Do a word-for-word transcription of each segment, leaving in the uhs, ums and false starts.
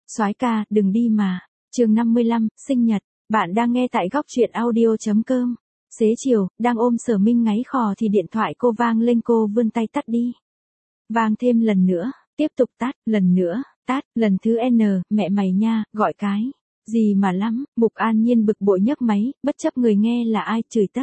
Soái ca, đừng đi mà. Chương năm mươi lăm, sinh nhật. Bạn đang nghe tại góc truyện audio chấm com. Xế chiều, đang ôm Sở Minh ngáy khò thì điện thoại cô vang lên, cô vươn tay tắt đi. Vang thêm lần nữa, tiếp tục tắt, lần nữa, tắt, lần thứ N, mẹ mày nha, gọi cái. Gì mà lắm, Mục An Nhiên bực bội nhấc máy, bất chấp người nghe là ai, chửi tất.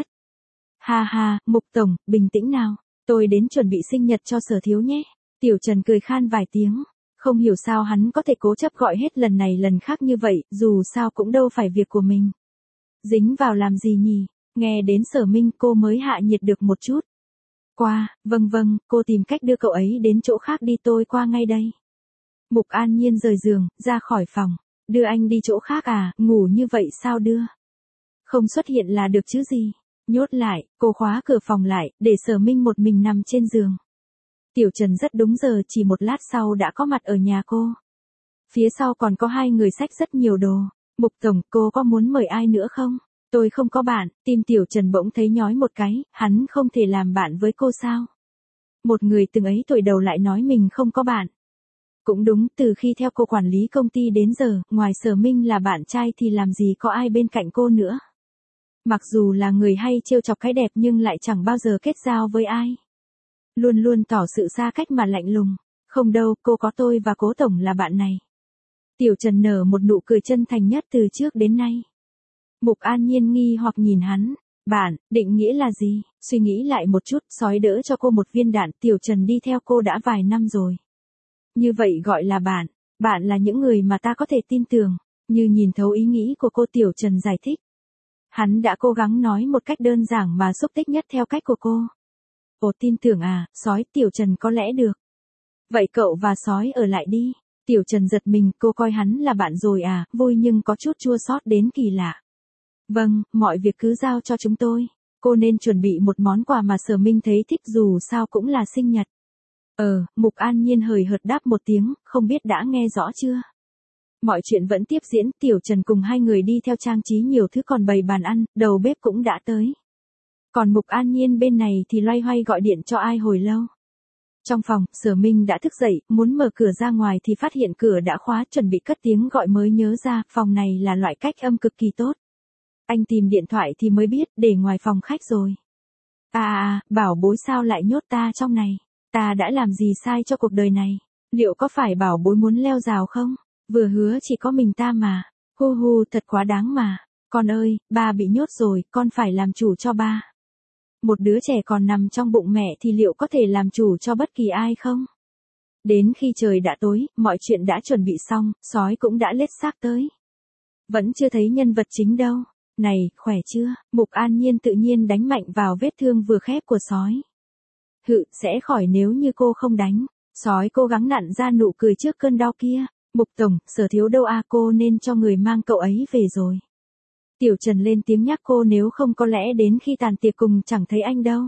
Ha ha, Mục Tổng, bình tĩnh nào, tôi đến chuẩn bị sinh nhật cho Sở Thiếu nhé. Tiểu Trần cười khan vài tiếng. Không hiểu sao hắn có thể cố chấp gọi hết lần này lần khác như vậy, dù sao cũng đâu phải việc của mình. Dính vào làm gì nhỉ? Nghe đến Sở Minh cô mới hạ nhiệt được một chút. Qua, vâng vâng, cô tìm cách đưa cậu ấy đến chỗ khác đi, tôi qua ngay đây. Mục An Nhiên rời giường, ra khỏi phòng. Đưa anh đi chỗ khác à, ngủ như vậy sao đưa? Không xuất hiện là được chứ gì. Nhốt lại, cô khóa cửa phòng lại, để Sở Minh một mình nằm trên giường. Tiểu Trần rất đúng giờ, chỉ một lát sau đã có mặt ở nhà cô. Phía sau còn có hai người xách rất nhiều đồ. Mục Tổng, cô có muốn mời ai nữa không? Tôi không có bạn. Tim Tiểu Trần bỗng thấy nhói một cái, hắn không thể làm bạn với cô sao? Một người từng ấy tuổi đầu lại nói mình không có bạn. Cũng đúng, từ khi theo cô quản lý công ty đến giờ, ngoài Sở Minh là bạn trai thì làm gì có ai bên cạnh cô nữa. Mặc dù là người hay trêu chọc cái đẹp nhưng lại chẳng bao giờ kết giao với ai. Luôn luôn tỏ sự xa cách mà lạnh lùng. Không đâu, cô có tôi và Cố Tổng là bạn này. Tiểu Trần nở một nụ cười chân thành nhất từ trước đến nay. Mục An Nhiên nghi hoặc nhìn hắn. Bạn, định nghĩa là gì? Suy nghĩ lại một chút, sói đỡ cho cô một viên đạn. Tiểu Trần đi theo cô đã vài năm rồi. Như vậy gọi là bạn. Bạn là những người mà ta có thể tin tưởng. Như nhìn thấu ý nghĩ của cô, Tiểu Trần giải thích. Hắn đã cố gắng nói một cách đơn giản mà xúc tích nhất theo cách của cô. Ồ, tin tưởng à, sói. Tiểu Trần có lẽ được. Vậy cậu và sói ở lại đi. Tiểu Trần giật mình, cô coi hắn là bạn rồi à, vui nhưng có chút chua xót đến kỳ lạ. Vâng, mọi việc cứ giao cho chúng tôi. Cô nên chuẩn bị một món quà mà Sở Minh thấy thích, dù sao cũng là sinh nhật. Ờ, Mục An Nhiên hời hợt đáp một tiếng, không biết đã nghe rõ chưa? Mọi chuyện vẫn tiếp diễn, Tiểu Trần cùng hai người đi theo trang trí nhiều thứ, còn bày bàn ăn, đầu bếp cũng đã tới. Còn Mục An Nhiên bên này thì loay hoay gọi điện cho ai hồi lâu. Trong phòng, Sở Minh đã thức dậy, muốn mở cửa ra ngoài thì phát hiện cửa đã khóa, chuẩn bị cất tiếng gọi mới nhớ ra, phòng này là loại cách âm cực kỳ tốt. Anh tìm điện thoại thì mới biết, để ngoài phòng khách rồi. À à, bảo bối sao lại nhốt ta trong này? Ta đã làm gì sai cho cuộc đời này? Liệu có phải bảo bối muốn leo rào không? Vừa hứa chỉ có mình ta mà. Hu hu, thật quá đáng mà. Con ơi, ba bị nhốt rồi, con phải làm chủ cho ba. Một đứa trẻ còn nằm trong bụng mẹ thì liệu có thể làm chủ cho bất kỳ ai không? Đến khi trời đã tối, mọi chuyện đã chuẩn bị xong, sói cũng đã lết xác tới. Vẫn chưa thấy nhân vật chính đâu. Này, khỏe chưa? Mục An Nhiên tự nhiên đánh mạnh vào vết thương vừa khép của sói. Hự, sẽ khỏi nếu như cô không đánh. Sói cố gắng nặn ra nụ cười trước cơn đau kia. Mục Tổng, Sở Thiếu đâu à, cô nên cho người mang cậu ấy về rồi. Tiểu Trần lên tiếng nhắc cô, nếu không có lẽ đến khi tàn tiệc cùng chẳng thấy anh đâu.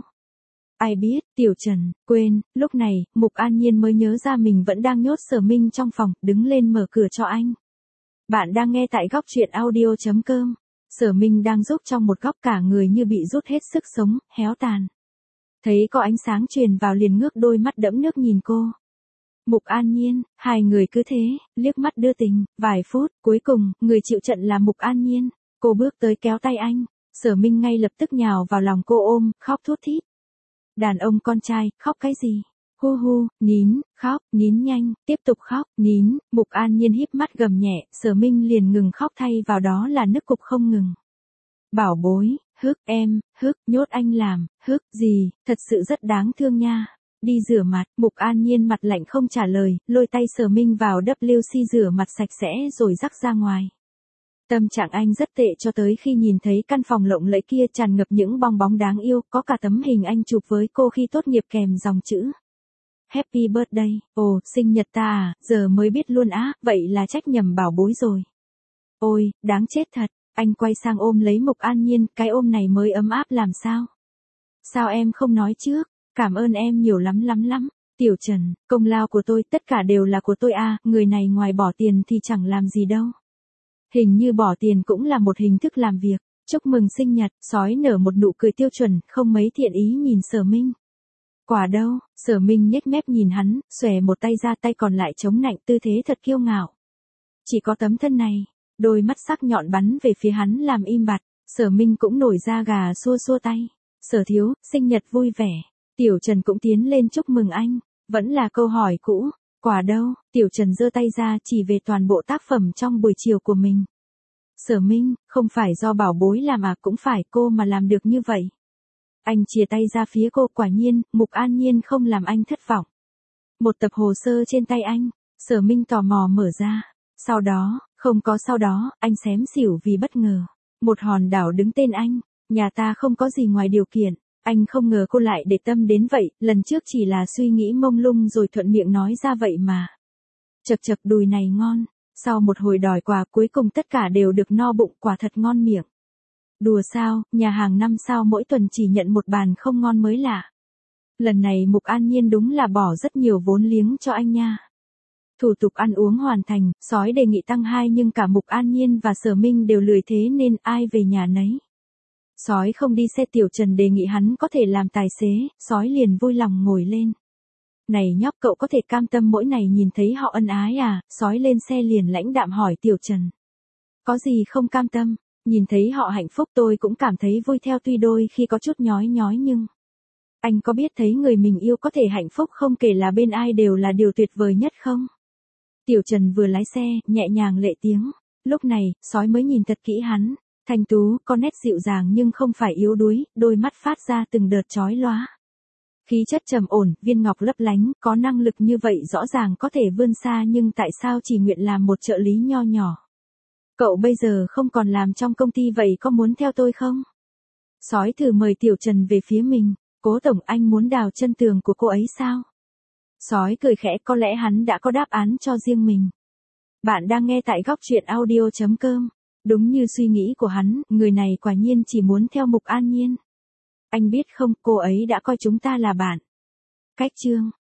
Ai biết, Tiểu Trần, quên, lúc này, Mục An Nhiên mới nhớ ra mình vẫn đang nhốt Sở Minh trong phòng, đứng lên mở cửa cho anh. Bạn đang nghe tại góc truyện audio chấm com. Sở Minh đang giúp trong một góc, cả người như bị rút hết sức sống, héo tàn. Thấy có ánh sáng truyền vào liền ngước đôi mắt đẫm nước nhìn cô. Mục An Nhiên, hai người cứ thế, liếc mắt đưa tình, vài phút, cuối cùng, người chịu trận là Mục An Nhiên. Cô bước tới kéo tay anh, Sở Minh ngay lập tức nhào vào lòng cô ôm, khóc thút thít. Đàn ông con trai, khóc cái gì? Hu hu, nín, khóc, nín nhanh, tiếp tục khóc, nín. Mục An Nhiên híp mắt gầm nhẹ, Sở Minh liền ngừng khóc, thay vào đó là nức cục không ngừng. Bảo bối, hức em, hức, nhốt anh làm, hức gì, thật sự rất đáng thương nha. Đi rửa mặt. Mục An Nhiên mặt lạnh không trả lời, lôi tay Sở Minh vào vê xê rửa mặt sạch sẽ rồi rắc ra ngoài. Tâm trạng anh rất tệ cho tới khi nhìn thấy căn phòng lộng lẫy kia tràn ngập những bong bóng đáng yêu, có cả tấm hình anh chụp với cô khi tốt nghiệp kèm dòng chữ Happy birthday. Ồ, sinh nhật ta à, giờ mới biết luôn á, vậy là trách nhầm bảo bối rồi. Ôi, đáng chết thật. Anh quay sang ôm lấy Mục An Nhiên, cái ôm này mới ấm áp làm sao? Sao em không nói trước? Cảm ơn em nhiều lắm lắm lắm. Tiểu Trần, công lao của tôi, tất cả đều là của tôi à, người này ngoài bỏ tiền thì chẳng làm gì đâu. Hình như bỏ tiền cũng là một hình thức làm việc. Chúc mừng sinh nhật, sói nở một nụ cười tiêu chuẩn, không mấy thiện ý nhìn Sở Minh. Quả đâu, Sở Minh nhếch mép nhìn hắn, xòe một tay ra, tay còn lại chống nạnh, tư thế thật kiêu ngạo. Chỉ có tấm thân này, đôi mắt sắc nhọn bắn về phía hắn làm im bặt, Sở Minh cũng nổi da gà xua xua tay. Sở thiếu, sinh nhật vui vẻ. Tiểu Trần cũng tiến lên chúc mừng anh. Vẫn là câu hỏi cũ, quà đâu? Tiểu Trần giơ tay ra chỉ về toàn bộ tác phẩm trong buổi chiều của mình. Sở Minh, không phải do bảo bối làm à, cũng phải cô mà làm được như vậy. Anh chìa tay ra phía cô, quả nhiên, Mục An Nhiên không làm anh thất vọng. Một tập hồ sơ trên tay anh, Sở Minh tò mò mở ra. Sau đó, không có sau đó, anh xém xỉu vì bất ngờ. Một hòn đảo đứng tên anh, nhà ta không có gì ngoài điều kiện. Anh không ngờ cô lại để tâm đến vậy, lần trước chỉ là suy nghĩ mông lung rồi thuận miệng nói ra vậy mà. Chật chật, đùi này ngon. Sau một hồi đòi quà cuối cùng tất cả đều được no bụng, quả thật ngon miệng. Đùa sao, nhà hàng năm sao mỗi tuần chỉ nhận một bàn không ngon mới lạ. Lần này Mục An Nhiên đúng là bỏ rất nhiều vốn liếng cho anh nha. Thủ tục ăn uống hoàn thành, sói đề nghị tăng hai nhưng cả Mục An Nhiên và Sở Minh đều lười thế nên ai về nhà nấy. Sói không đi xe, Tiểu Trần đề nghị hắn có thể làm tài xế, sói liền vui lòng ngồi lên. Này nhóc, cậu có thể cam tâm mỗi ngày nhìn thấy họ ân ái à? Sói lên xe liền lãnh đạm hỏi Tiểu Trần. Có gì không cam tâm, nhìn thấy họ hạnh phúc tôi cũng cảm thấy vui theo, tuy đôi khi có chút nhói nhói nhưng... Anh có biết thấy người mình yêu có thể hạnh phúc không kể là bên ai đều là điều tuyệt vời nhất không? Tiểu Trần vừa lái xe, nhẹ nhàng lệ tiếng. Lúc này, sói mới nhìn thật kỹ hắn. Thanh tú, có nét dịu dàng nhưng không phải yếu đuối, đôi mắt phát ra từng đợt chói lóa. Khí chất trầm ổn, viên ngọc lấp lánh, có năng lực như vậy rõ ràng có thể vươn xa nhưng tại sao chỉ nguyện làm một trợ lý nho nhỏ. Cậu bây giờ không còn làm trong công ty vậy, có muốn theo tôi không? Sói thử mời Tiểu Trần về phía mình. Cố tổng, anh muốn đào chân tường của cô ấy sao? Sói cười khẽ, có lẽ hắn đã có đáp án cho riêng mình. Bạn đang nghe tại góc truyện audio chấm com. Đúng như suy nghĩ của hắn, người này quả nhiên chỉ muốn theo Mục An Nhiên. Anh biết không, cô ấy đã coi chúng ta là bạn. Cách chương.